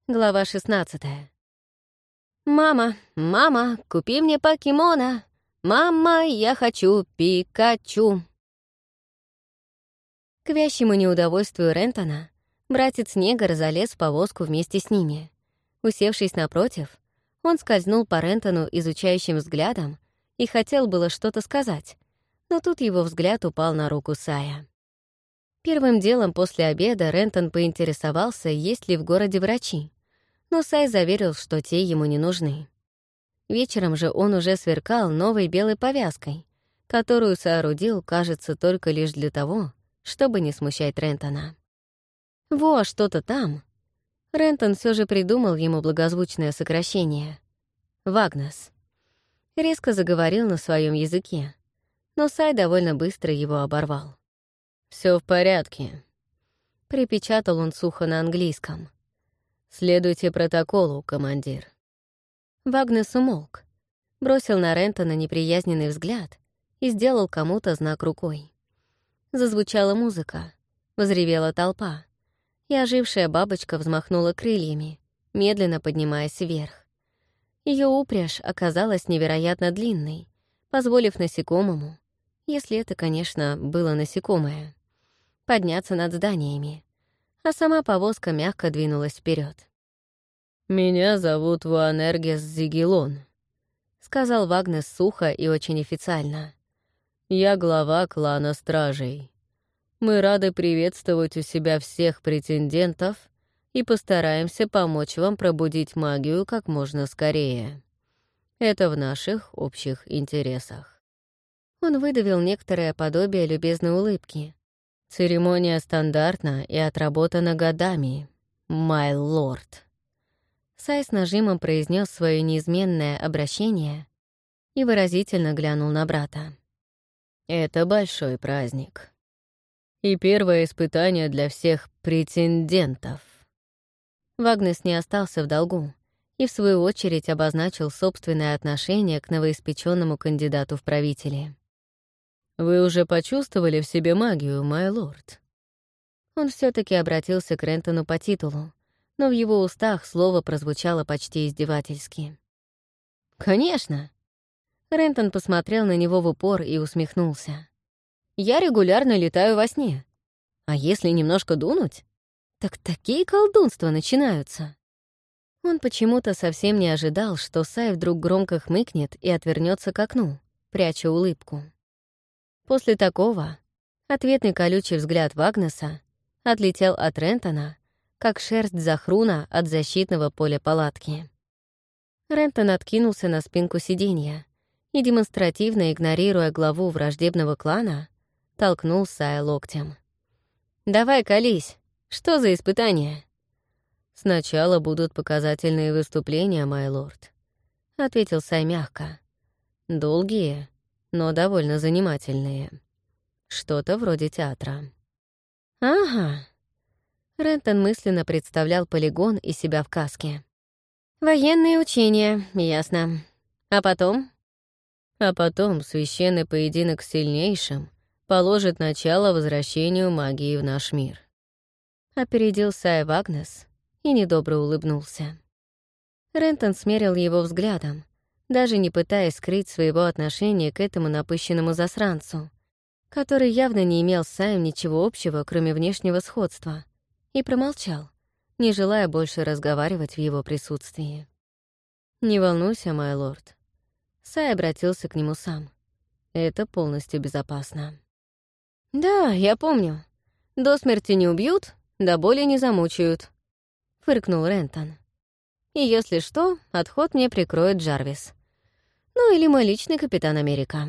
Глава 16. «Мама, мама, купи мне покемона! Мама, я хочу Пикачу!» К вящему неудовольствию Рентона братец-негр залез в повозку вместе с ними. Усевшись напротив, он скользнул по Рентону изучающим взглядом и хотел было что-то сказать, но тут его взгляд упал на руку Сая. Первым делом после обеда Рентон поинтересовался, есть ли в городе врачи, но Сай заверил, что те ему не нужны. Вечером же он уже сверкал новой белой повязкой, которую соорудил, кажется, только лишь для того, чтобы не смущать Рентона. Во, что-то там. Рентон все же придумал ему благозвучное сокращение. Вагнес. Резко заговорил на своем языке, но Сай довольно быстро его оборвал. Все в порядке», — припечатал он сухо на английском. «Следуйте протоколу, командир». Вагнес умолк, бросил на Рентона неприязненный взгляд и сделал кому-то знак рукой. Зазвучала музыка, возревела толпа, и ожившая бабочка взмахнула крыльями, медленно поднимаясь вверх. Ее упряжь оказалась невероятно длинной, позволив насекомому, если это, конечно, было насекомое, подняться над зданиями, а сама повозка мягко двинулась вперед. «Меня зовут Вуанергес Зигелон», — сказал Вагнес сухо и очень официально. «Я глава клана Стражей. Мы рады приветствовать у себя всех претендентов и постараемся помочь вам пробудить магию как можно скорее. Это в наших общих интересах». Он выдавил некоторое подобие любезной улыбки. «Церемония стандартна и отработана годами, май лорд». Сай с нажимом произнес свое неизменное обращение и выразительно глянул на брата. «Это большой праздник. И первое испытание для всех претендентов». Вагнес не остался в долгу и, в свою очередь, обозначил собственное отношение к новоиспеченному кандидату в правители. «Вы уже почувствовали в себе магию, май лорд?» Он все таки обратился к Рентону по титулу, но в его устах слово прозвучало почти издевательски. «Конечно!» Рентон посмотрел на него в упор и усмехнулся. «Я регулярно летаю во сне. А если немножко дунуть, так такие колдунства начинаются!» Он почему-то совсем не ожидал, что Сай вдруг громко хмыкнет и отвернется к окну, пряча улыбку. После такого ответный колючий взгляд Вагнеса отлетел от Рентона, как шерсть Захруна от защитного поля палатки. Рентон откинулся на спинку сиденья и, демонстративно игнорируя главу враждебного клана, толкнул Сая локтем. «Давай, колись! Что за испытание?» «Сначала будут показательные выступления, май лорд», — ответил Сай мягко. «Долгие, но довольно занимательные. Что-то вроде театра». «Ага». Рентон мысленно представлял полигон и себя в каске. «Военные учения, ясно. А потом?» «А потом священный поединок с сильнейшим положит начало возвращению магии в наш мир». Опередил Сай Вагнес и недобро улыбнулся. Рентон смерил его взглядом, даже не пытаясь скрыть своего отношения к этому напыщенному засранцу, который явно не имел с Саем ничего общего, кроме внешнего сходства, и промолчал, не желая больше разговаривать в его присутствии. «Не волнуйся, май лорд». Сай обратился к нему сам. «Это полностью безопасно». «Да, я помню. До смерти не убьют, до боли не замучают», — фыркнул Рентон. «И если что, отход мне прикроет Джарвис. Ну или мой личный капитан Америка».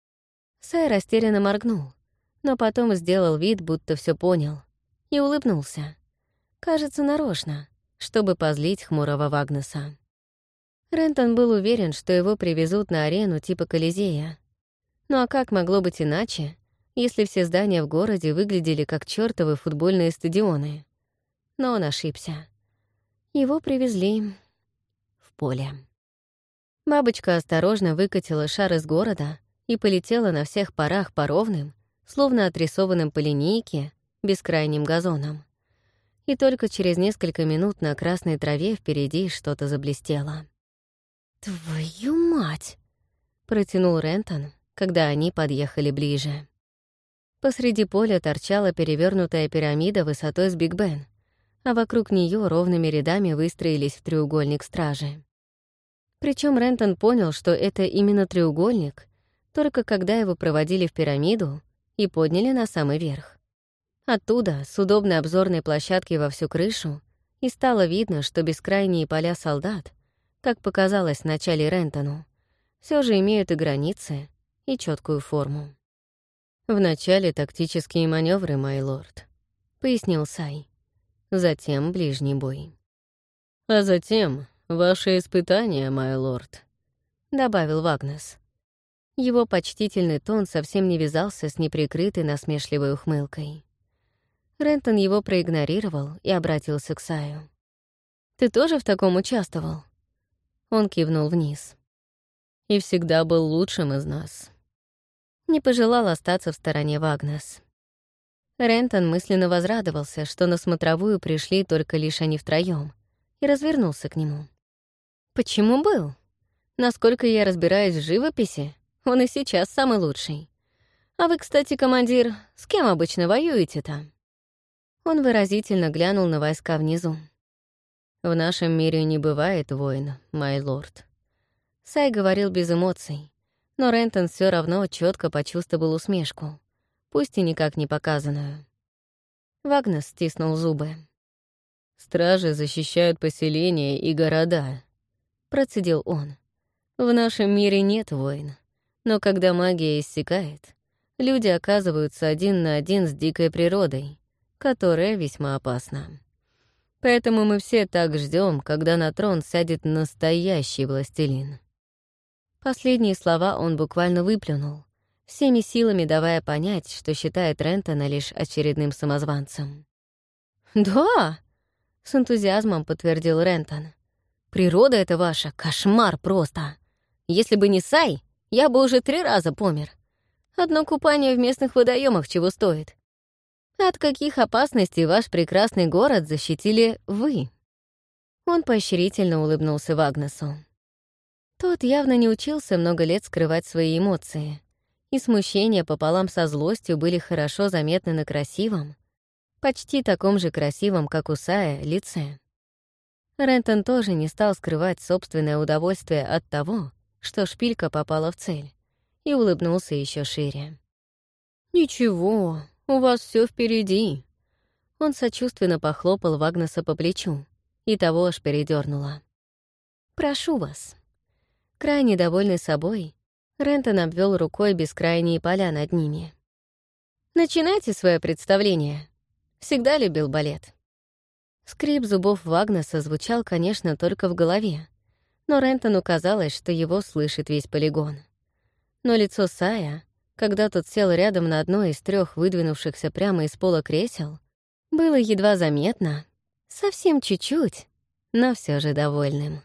Сай растерянно моргнул, но потом сделал вид, будто все понял, и улыбнулся. Кажется, нарочно, чтобы позлить хмурого Вагнеса. Рентон был уверен, что его привезут на арену типа Колизея. Ну а как могло быть иначе, если все здания в городе выглядели как чёртовы футбольные стадионы? Но он ошибся. Его привезли в поле. Бабочка осторожно выкатила шар из города и полетела на всех парах по ровным, словно отрисованным по линейке, бескрайним газонам. и только через несколько минут на красной траве впереди что-то заблестело. «Твою мать!» — протянул Рентон, когда они подъехали ближе. Посреди поля торчала перевернутая пирамида высотой с Биг Бен, а вокруг нее ровными рядами выстроились в треугольник стражи. Причем Рентон понял, что это именно треугольник, только когда его проводили в пирамиду и подняли на самый верх. Оттуда, с удобной обзорной площадки во всю крышу, и стало видно, что бескрайние поля солдат, как показалось вначале Рентону, все же имеют и границы, и четкую форму. «Вначале тактические маневры, май лорд», — пояснил Сай. «Затем ближний бой». «А затем ваши испытания, май лорд», — добавил Вагнес. Его почтительный тон совсем не вязался с неприкрытой насмешливой ухмылкой. Рентон его проигнорировал и обратился к Саю. «Ты тоже в таком участвовал?» Он кивнул вниз. «И всегда был лучшим из нас». Не пожелал остаться в стороне Вагнес. Рентон мысленно возрадовался, что на смотровую пришли только лишь они втроём, и развернулся к нему. «Почему был? Насколько я разбираюсь в живописи, он и сейчас самый лучший. А вы, кстати, командир, с кем обычно воюете-то?» Он выразительно глянул на войска внизу. «В нашем мире не бывает войн, май лорд». Сай говорил без эмоций, но Рентон все равно четко почувствовал усмешку, пусть и никак не показанную. Вагнес стиснул зубы. «Стражи защищают поселения и города», — процедил он. «В нашем мире нет войн, но когда магия иссякает, люди оказываются один на один с дикой природой, которая весьма опасна. Поэтому мы все так ждем, когда на трон сядет настоящий властелин». Последние слова он буквально выплюнул, всеми силами давая понять, что считает Рентона лишь очередным самозванцем. «Да!» — с энтузиазмом подтвердил Рентон. «Природа эта ваша — кошмар просто. Если бы не Сай, я бы уже 3 раза помер. Одно купание в местных водоемах чего стоит. От каких опасностей ваш прекрасный город защитили вы?» Он поощрительно улыбнулся Вагнесу. Тот явно не учился много лет скрывать свои эмоции, и смущение пополам со злостью были хорошо заметны на красивом, почти таком же красивом, как у Сая, лице. Рентон тоже не стал скрывать собственное удовольствие от того, что шпилька попала в цель, и улыбнулся еще шире. «Ничего, у вас все впереди». Он сочувственно похлопал Вагнеса по плечу, и того аж передёрнуло. «Прошу вас». Крайне довольный собой, Рентон обвел рукой бескрайние поля над ними. «Начинайте свое представление. Всегда любил балет». Скрип зубов Вагнеса звучал, конечно, только в голове, но Рентону казалось, что его слышит весь полигон. Но лицо Сая, когда тот сел рядом на одно из 3 выдвинувшихся прямо из пола кресел, было едва заметно, совсем чуть-чуть, но все же довольным.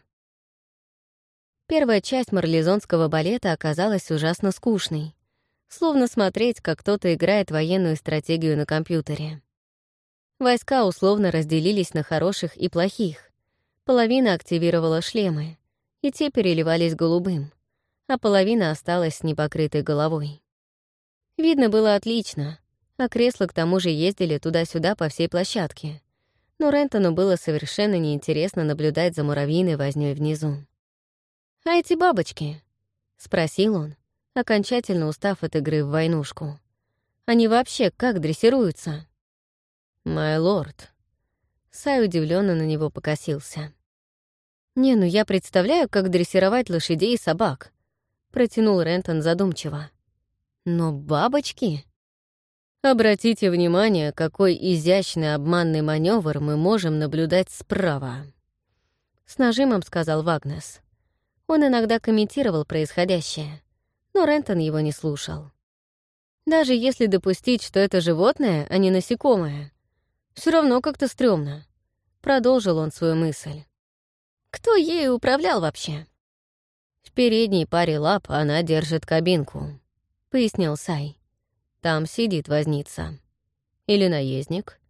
Первая часть марлезонского балета оказалась ужасно скучной, словно смотреть, как кто-то играет военную стратегию на компьютере. Войска условно разделились на хороших и плохих. Половина активировала шлемы, и те переливались голубым, а половина осталась с непокрытой головой. Видно было отлично, а кресла к тому же ездили туда-сюда по всей площадке, но Рентону было совершенно неинтересно наблюдать за муравьиной вознёй внизу. «А эти бабочки?» — спросил он, окончательно устав от игры в войнушку. «Они вообще как дрессируются?» «Май лорд». Сай удивленно на него покосился. «Не, ну я представляю, как дрессировать лошадей и собак», — протянул Рентон задумчиво. «Но бабочки?» «Обратите внимание, какой изящный обманный маневр мы можем наблюдать справа», — с нажимом сказал Вагнес. Он иногда комментировал происходящее, но Рентон его не слушал. Даже если допустить, что это животное, а не насекомое, все равно как-то стрёмно. Продолжил он свою мысль. Кто ею управлял вообще? В передней паре лап она держит кабинку, пояснил Сай. Там сидит возница. Или наездник.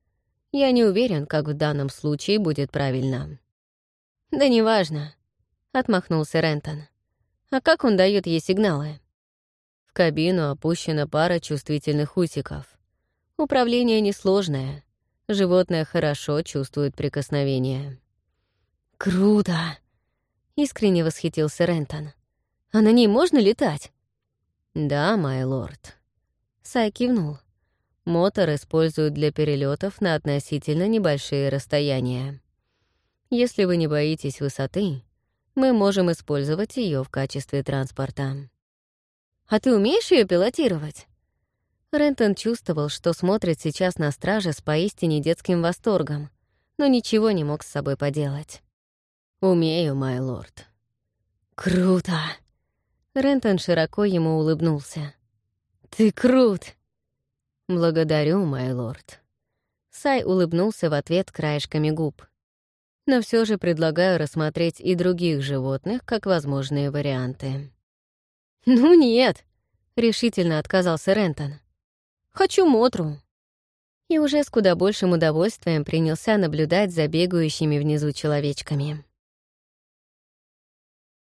Я не уверен, как в данном случае будет правильно». «Да неважно», — отмахнулся Рентон. «А как он дает ей сигналы?» В кабину опущена пара чувствительных усиков. Управление несложное. Животное хорошо чувствует прикосновение. «Круто!» — искренне восхитился Рентон. «А на ней можно летать?» «Да, май лорд». Сай кивнул. Мотор используют для перелетов на относительно небольшие расстояния. Если вы не боитесь высоты, мы можем использовать ее в качестве транспорта. «А ты умеешь ее пилотировать?» Рентон чувствовал, что смотрит сейчас на стража с поистине детским восторгом, но ничего не мог с собой поделать. «Умею, май лорд». «Круто!» Рентон широко ему улыбнулся. «Ты крут!» «Благодарю, май лорд». Сай улыбнулся в ответ краешками губ. «Но все же предлагаю рассмотреть и других животных как возможные варианты». «Ну нет!» — решительно отказался Рентон. «Хочу Мотру». И уже с куда большим удовольствием принялся наблюдать за бегающими внизу человечками.